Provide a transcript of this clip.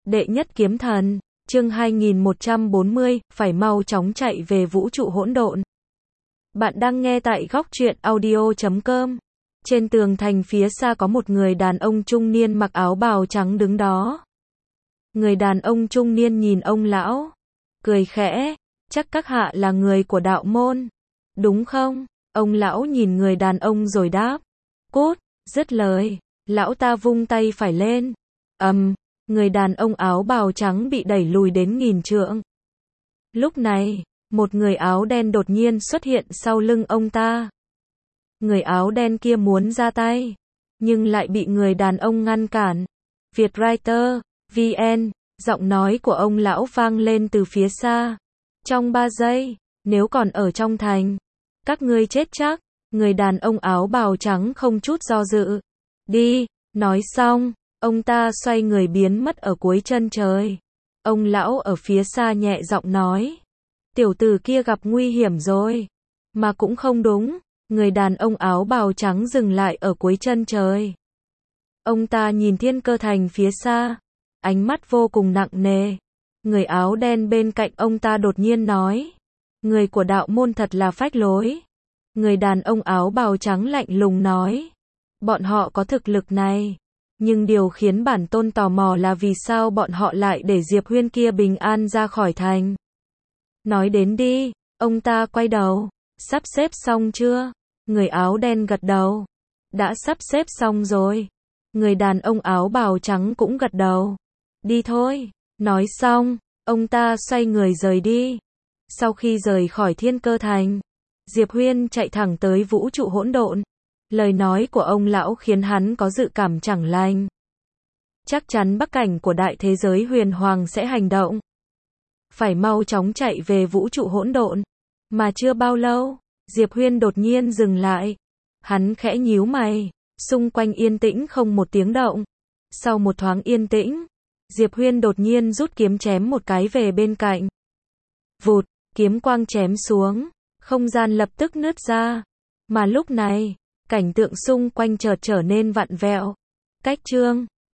Đệ nhất kiếm thần, chương 2140, phải mau chóng chạy về vũ trụ hỗn độn. Bạn đang nghe tại góc truyện audio.com. Trên tường thành phía xa có một người đàn ông trung niên mặc áo bào trắng đứng đó. Người đàn ông trung niên nhìn ông lão, cười khẽ, chắc các hạ là người của đạo môn, đúng không? Ông lão nhìn người đàn ông rồi đáp, cút, dứt lời, lão ta vung tay phải lên, người đàn ông áo bào trắng bị đẩy lùi đến nghìn trượng. Lúc này, một người áo đen đột nhiên xuất hiện sau lưng ông ta. Người áo đen kia muốn ra tay, nhưng lại bị người đàn ông ngăn cản. Vietwriter, VN, giọng nói của ông lão vang lên từ phía xa. Trong 3 giây, nếu còn ở trong thành, các ngươi chết chắc. Người đàn ông áo bào trắng không chút do dự. Đi, nói xong, ông ta xoay người biến mất ở cuối chân trời. Ông lão ở phía xa nhẹ giọng nói, tiểu tử kia gặp nguy hiểm rồi. Mà cũng không đúng, người đàn ông áo bào trắng dừng lại ở cuối chân trời. Ông ta nhìn thiên cơ thành phía xa, ánh mắt vô cùng nặng nề. Người áo đen bên cạnh ông ta đột nhiên nói, người của đạo môn thật là phách lối. Người đàn ông áo bào trắng lạnh lùng nói, bọn họ có thực lực này, nhưng điều khiến bản tôn tò mò là vì sao bọn họ lại để Diệp Huyên kia bình an ra khỏi thành. Nói đến đi, ông ta quay đầu, sắp xếp xong chưa? Người áo đen gật đầu, đã sắp xếp xong rồi. Người đàn ông áo bào trắng cũng gật đầu, đi thôi. Nói xong, ông ta xoay người rời đi. Sau khi rời khỏi thiên cơ thành, Diệp Huyên chạy thẳng tới vũ trụ hỗn độn. Lời nói của ông lão khiến hắn có dự cảm chẳng lành. Chắc chắn bắc cảnh của đại thế giới huyền hoàng sẽ hành động. Phải mau chóng chạy về vũ trụ hỗn độn. Mà chưa bao lâu, Diệp Huyên đột nhiên dừng lại. Hắn khẽ nhíu mày, xung quanh yên tĩnh không một tiếng động. Sau một thoáng yên tĩnh, Diệp Huyên đột nhiên rút kiếm chém một cái về bên cạnh. Vụt, kiếm quang chém xuống, không gian lập tức nứt ra. Mà lúc này, cảnh tượng xung quanh chợt trở nên vặn vẹo. Cách chương